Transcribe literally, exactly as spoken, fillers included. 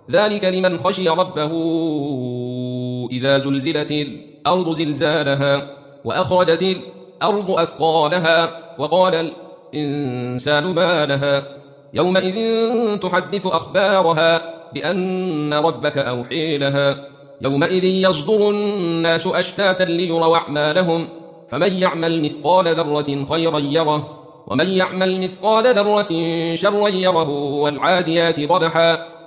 ذلك لمن خشي ربه. إذا زلزلت الأرض زلزالها وأخرجت الأرض أثقالها وقال الإنسان ما لها يومئذ تحدث أخبارها بأن ربك أوحي لها يومئذ يصدر الناس أشتاتا ليروا أعمالهم فمن يعمل مثقال ذرة خيرا يره ومن يعمل مثقال ذرة شرا يره والعاديات ضبحا